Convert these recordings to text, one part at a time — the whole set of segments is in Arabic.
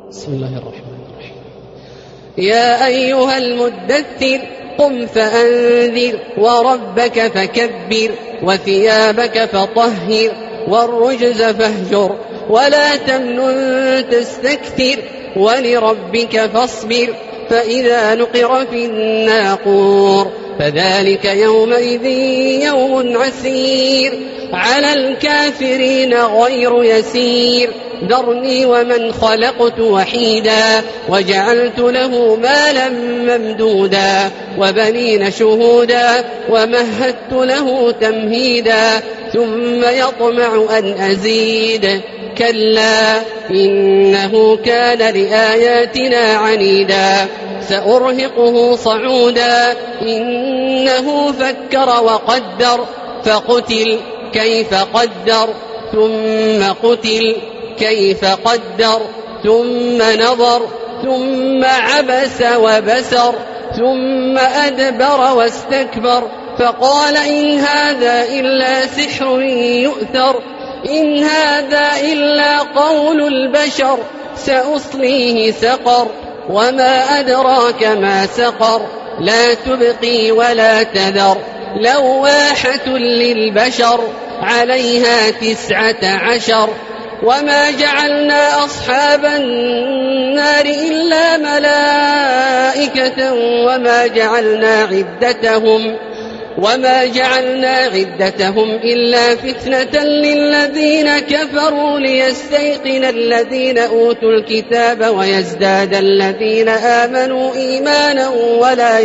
بسم الله الرحمن الرحيم. يا أيها المدثر قم فأنذر وربك فكبر وثيابك فطهر والرجز فاهجر ولا تمنن تستكثر ولربك فاصبر فإذا نقر في الناقور فذلك يومئذ يوم عسير على الكافرين غير يسير ذرني ومن خلقت وحيدا وجعلت له مالا ممدودا وبنين شهودا ومهدت له تمهيدا ثم يطمع أن أزيد كلا إنه كان لآياتنا عنيدا سأرهقه صعودا إنه فكر وقدر فقتل كيف قدر ثم قتل كيف قدر ثم نظر ثم عبس وبسر ثم أدبر واستكبر فقال إن هذا إلا سحر يؤثر إن هذا إلا قول البشر سأصليه سقر وما أدراك ما سقر لا تبقي ولا تذر لواحة للبشر عليها 19 وما جعلنا أصحاب النار إلا ملائكة وما جعلنا عدتهم إلا فتنة للذين كفروا ليستيقن الذين أوتوا الكتاب ويزداد الذين آمنوا إيمانا ولا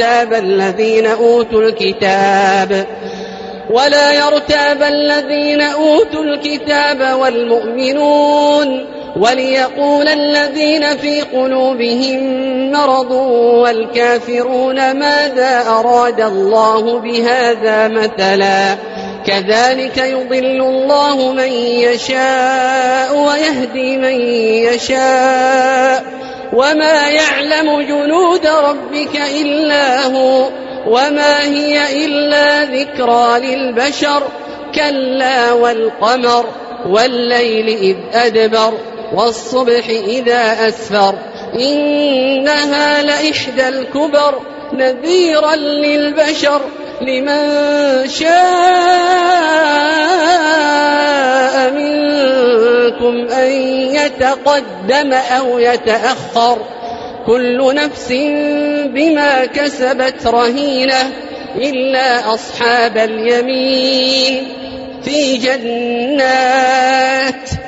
يرتاب الذين أوتوا الكتاب والمؤمنون وليقول الذين في قلوبهم مرض والكافرون ماذا أراد الله بهذا مثلا كذلك يضل الله من يشاء ويهدي من يشاء وما يعلم جنود ربك إلا هو وما هي إلا ذكرى للبشر كلا والقمر والليل إذ أدبر والصبح إذا أسفر إنها لإحدى الكبر نذيرا للبشر لمن شاء منكم أن يتقدم أو يتأخر كل نفس بما كسبت رهينة إلا أصحاب اليمين في جنات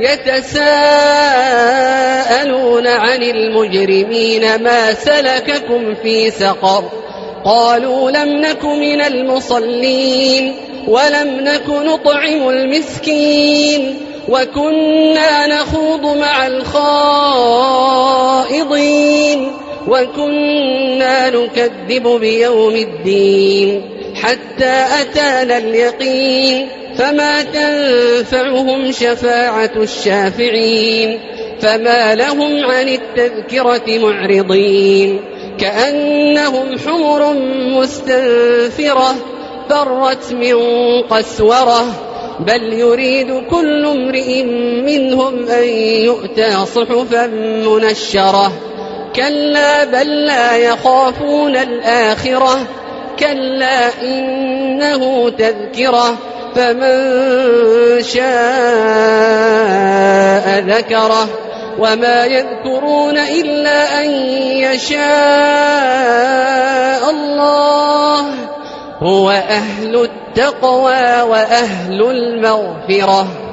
يتساءلون عن المجرمين ما سلككم في سقر قالوا لم نك من المصلين ولم نك نطعم المسكين وكنا نخوض مع الخائضين وكنا نكذب بيوم الدين حتى أتانا اليقين فما تنفعهم شفاعة الشافعين فما لهم عن التذكرة معرضين كأنهم حمر مستنفرة فرت من قسورة بل يريد كل امرئ منهم أن يؤتى صحفا منشرة كلا بل لا يخافون الآخرة كلا إنه تذكرة فمن شاء ذكره وما يذكرون إلا أن يشاء الله هو أهل التقوى وأهل المغفرة.